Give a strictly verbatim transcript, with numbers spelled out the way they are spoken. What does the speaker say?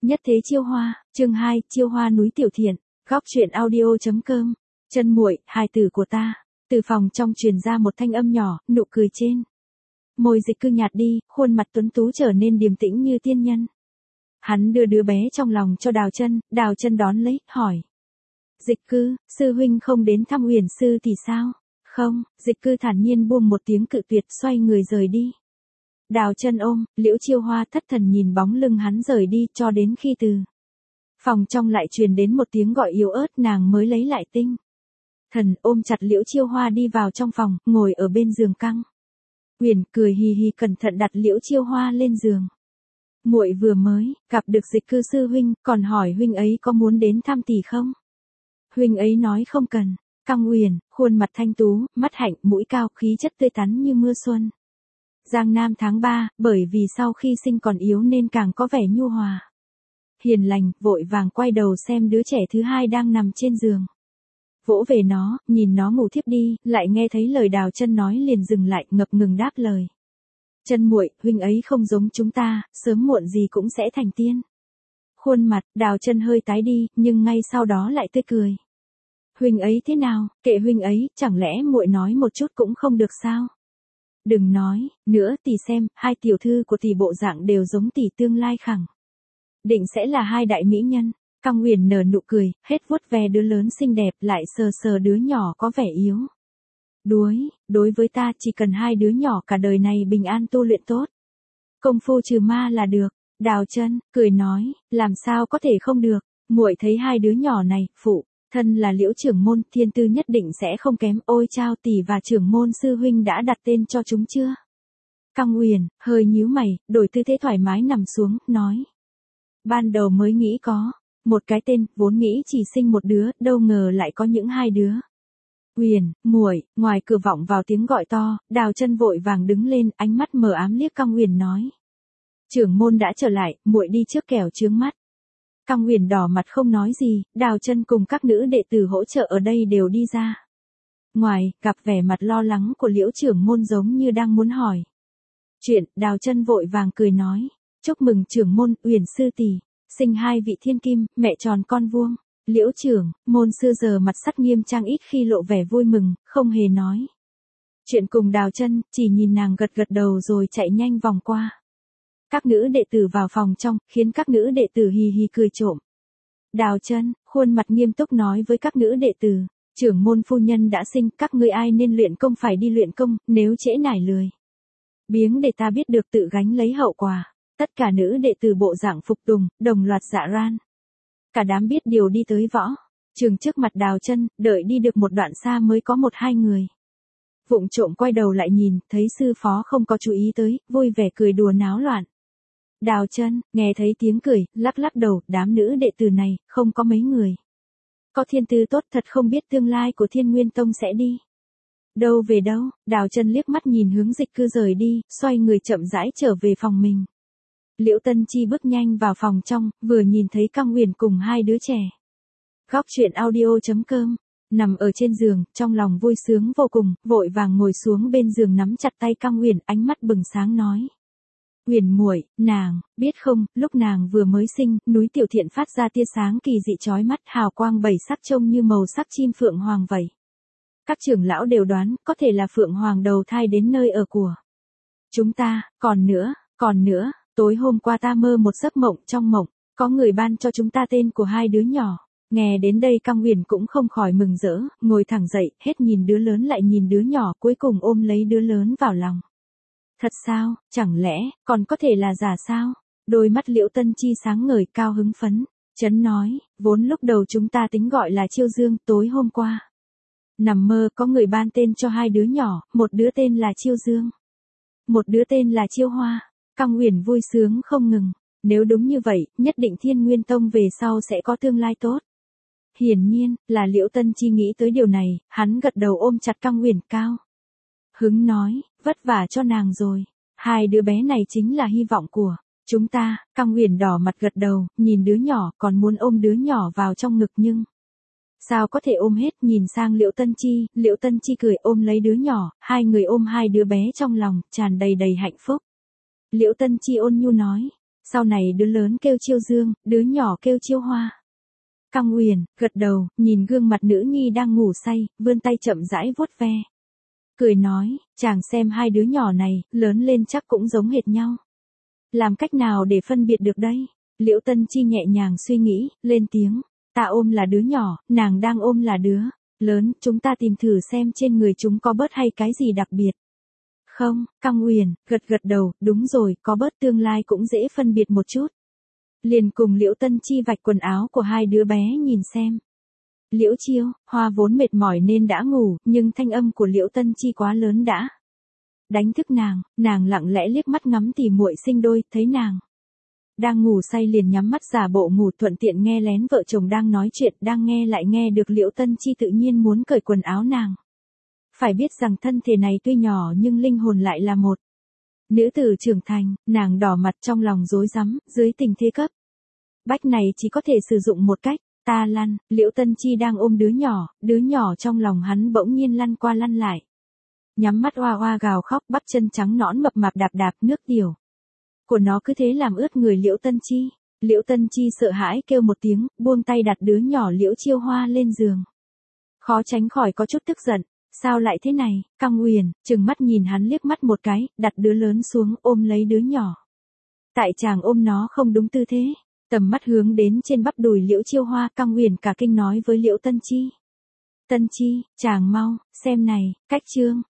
Nhất thế chiêu hoa, chương hai, chiêu hoa núi tiểu thiện, góc truyện audio chấm com. Chân muội, hài tử của ta. Từ phòng trong truyền ra một thanh âm nhỏ, nụ cười trên môi Dịch Cư nhạt đi, khuôn mặt tuấn tú trở nên điềm tĩnh như tiên nhân. Hắn đưa đứa bé trong lòng cho Đào Chân, Đào Chân đón lấy, hỏi: Dịch Cư, sư huynh không đến thăm Huyền sư thì sao? Không, Dịch Cư thản nhiên buông một tiếng cự tuyệt, xoay người rời đi. Đào Chân ôm, Liễu Chiêu Hoa thất thần nhìn bóng lưng hắn rời đi, cho đến khi từ phòng trong lại truyền đến một tiếng gọi yếu ớt, nàng mới lấy lại tinh thần, ôm chặt Liễu Chiêu Hoa đi vào trong phòng, ngồi ở bên giường căng. Huyền cười hì hì cẩn thận đặt Liễu Chiêu Hoa lên giường. Muội vừa mới gặp được Dịch Cư sư huynh, còn hỏi huynh ấy có muốn đến thăm tỷ không? Huynh ấy nói không cần. Căng Huyền, khuôn mặt thanh tú, mắt hạnh, mũi cao, khí chất tươi tắn như mưa xuân. Giang Nam tháng ba, bởi vì sau khi sinh còn yếu nên càng có vẻ nhu hòa. Hiền lành, vội vàng quay đầu xem đứa trẻ thứ hai đang nằm trên giường. Vỗ về nó, nhìn nó ngủ thiếp đi, lại nghe thấy lời Đào Chân nói liền dừng lại, ngập ngừng đáp lời. Chân muội, huynh ấy không giống chúng ta, sớm muộn gì cũng sẽ thành tiên. Khuôn mặt, Đào Chân hơi tái đi, nhưng ngay sau đó lại tươi cười. Huynh ấy thế nào, kệ huynh ấy, chẳng lẽ muội nói một chút cũng không được sao? Đừng nói nữa, tỷ xem, hai tiểu thư của tỷ bộ dạng đều giống tỷ tương lai khẳng định sẽ là hai đại mỹ nhân. Căng Huyền nở nụ cười, hết vuốt ve đứa lớn xinh đẹp, lại sờ sờ đứa nhỏ có vẻ yếu đuối. Đối với ta, chỉ cần hai đứa nhỏ cả đời này bình an tu luyện tốt, công phu trừ ma là được. Đào Chân cười nói, làm sao có thể không được, muội thấy hai đứa nhỏ này, phụ thân là Liễu trưởng môn, thiên tư nhất định sẽ không kém. Ôi chao, tỷ và trưởng môn sư huynh đã đặt tên cho chúng chưa? Căng Huyền hơi nhíu mày, đổi tư thế thoải mái nằm xuống, nói: Ban đầu mới nghĩ có một cái tên, vốn nghĩ chỉ sinh một đứa, đâu ngờ lại có những hai đứa. Huyền, muội. Ngoài cửa vọng vào tiếng gọi to, Đào Chân vội vàng đứng lên, ánh mắt mờ ám liếc Căng Huyền nói: Trưởng môn đã trở lại, muội đi trước kẻo chướng mắt. Căng Huyền đỏ mặt không nói gì, Đào Chân cùng các nữ đệ tử hỗ trợ ở đây đều đi ra. Ngoài, gặp vẻ mặt lo lắng của Liễu trưởng môn giống như đang muốn hỏi chuyện, Đào Chân vội vàng cười nói: Chúc mừng trưởng môn, Huyền sư tỷ sinh hai vị thiên kim, mẹ tròn con vuông. Liễu trưởng môn xưa giờ mặt sắt nghiêm trang, ít khi lộ vẻ vui mừng, không hề nói chuyện cùng Đào Chân, chỉ nhìn nàng gật gật đầu rồi chạy nhanh vòng qua các nữ đệ tử vào phòng trong, khiến các nữ đệ tử hì hì cười trộm. Đào Chân khuôn mặt nghiêm túc nói với các nữ đệ tử: Trưởng môn phu nhân đã sinh, các ngươi ai nên luyện công phải đi luyện công, nếu trễ nải lười biếng để ta biết được tự gánh lấy hậu quả. Tất cả nữ đệ tử bộ dạng phục tùng, đồng loạt dạ ran. Cả đám biết điều đi tới võ trường trước mặt Đào Chân, đợi đi được một đoạn xa mới có một hai người vụng trộm quay đầu lại nhìn, thấy sư phó không có chú ý tới, vui vẻ cười đùa náo loạn. Đào Chân nghe thấy tiếng cười, lắc lắc đầu, đám nữ đệ tử này không có mấy người có thiên tư tốt, thật không biết tương lai của Thiên Nguyên Tông sẽ đi đâu về đâu. Đào Chân liếc mắt nhìn hướng Dịch Cư rời đi, xoay người chậm rãi trở về phòng mình. Liễu Tân Chi bước nhanh vào phòng trong, vừa nhìn thấy Căng Huyền cùng hai đứa trẻ. Góc truyện audio chấm com, nằm ở trên giường, trong lòng vui sướng vô cùng, vội vàng ngồi xuống bên giường nắm chặt tay Căng Huyền, ánh mắt bừng sáng nói: Huyền muội, nàng biết không, lúc nàng vừa mới sinh, núi tiểu thiện phát ra tia sáng kỳ dị chói mắt, hào quang bảy sắc trông như màu sắc chim phượng hoàng vậy. Các trưởng lão đều đoán, có thể là phượng hoàng đầu thai đến nơi ở của chúng ta. Còn nữa, còn nữa, tối hôm qua ta mơ một giấc mộng, trong mộng có người ban cho chúng ta tên của hai đứa nhỏ. Nghe đến đây Căng Huyền cũng không khỏi mừng rỡ, ngồi thẳng dậy, hết nhìn đứa lớn lại nhìn đứa nhỏ, cuối cùng ôm lấy đứa lớn vào lòng. Thật sao, chẳng lẽ còn có thể là giả sao? Đôi mắt Liễu Tân Chi sáng ngời, cao hứng phấn chấn nói: Vốn lúc đầu chúng ta tính gọi là Chiêu Dương, tối hôm qua nằm mơ có người ban tên cho hai đứa nhỏ, một đứa tên là Chiêu Dương, một đứa tên là Chiêu Hoa. Căng Huyền vui sướng không ngừng. Nếu đúng như vậy, nhất định Thiên Nguyên Tông về sau sẽ có tương lai tốt. Hiển nhiên, là Liễu Tân Chi nghĩ tới điều này, hắn gật đầu ôm chặt Căng Huyền, cao hứng nói: Vất vả cho nàng rồi. Hai đứa bé này chính là hy vọng của chúng ta. Căng Huyền đỏ mặt gật đầu, nhìn đứa nhỏ, còn muốn ôm đứa nhỏ vào trong ngực nhưng sao có thể ôm hết. Nhìn sang Liễu Tân Chi, Liễu Tân Chi cười ôm lấy đứa nhỏ, hai người ôm hai đứa bé trong lòng, tràn đầy đầy hạnh phúc. Liễu Tân Chi ôn nhu nói: Sau này đứa lớn kêu Chiêu Dương, đứa nhỏ kêu Chiêu Hoa. Căng Uyển gật đầu, nhìn gương mặt nữ nhi đang ngủ say, vươn tay chậm rãi vuốt ve. Cười nói, chàng xem hai đứa nhỏ này, lớn lên chắc cũng giống hệt nhau. Làm cách nào để phân biệt được đây? Liễu Tân Chi nhẹ nhàng suy nghĩ, lên tiếng. Ta ôm là đứa nhỏ, nàng đang ôm là đứa lớn, chúng ta tìm thử xem trên người chúng có bớt hay cái gì đặc biệt. Không, Căng Uyển gật gật đầu, đúng rồi, có bớt tương lai cũng dễ phân biệt một chút. Liền cùng Liễu Tân Chi vạch quần áo của hai đứa bé nhìn xem. Liễu Chiêu Hoa vốn mệt mỏi nên đã ngủ, nhưng thanh âm của Liễu Tân Chi quá lớn đã đánh thức nàng, nàng lặng lẽ liếc mắt ngắm tỉ muội sinh đôi, thấy nàng đang ngủ say liền nhắm mắt giả bộ ngủ, thuận tiện nghe lén vợ chồng đang nói chuyện, đang nghe lại nghe được Liễu Tân Chi tự nhiên muốn cởi quần áo nàng. Phải biết rằng thân thể này tuy nhỏ nhưng linh hồn lại là một nữ tử trưởng thành, nàng đỏ mặt trong lòng rối rắm, dưới tình thế cấp bách này chỉ có thể sử dụng một cách. Ta lăn, Liễu Tân Chi đang ôm đứa nhỏ, đứa nhỏ trong lòng hắn bỗng nhiên lăn qua lăn lại. Nhắm mắt oa oa gào khóc, bắp chân trắng nõn mập mạp đạp đạp, nước tiểu của nó cứ thế làm ướt người Liễu Tân Chi. Liễu Tân Chi sợ hãi kêu một tiếng, buông tay đặt đứa nhỏ Liễu Chiêu Hoa lên giường. Khó tránh khỏi có chút tức giận, sao lại thế này? Căng Uyển trừng mắt nhìn hắn liếc mắt một cái, đặt đứa lớn xuống, ôm lấy đứa nhỏ. Tại chàng ôm nó không đúng tư thế. Tầm mắt hướng đến trên bắp đùi Liễu Chiêu Hoa, Căng Uyển cả kinh nói với Liễu Tân Chi. Tân Chi, chàng mau, xem này, cách chương.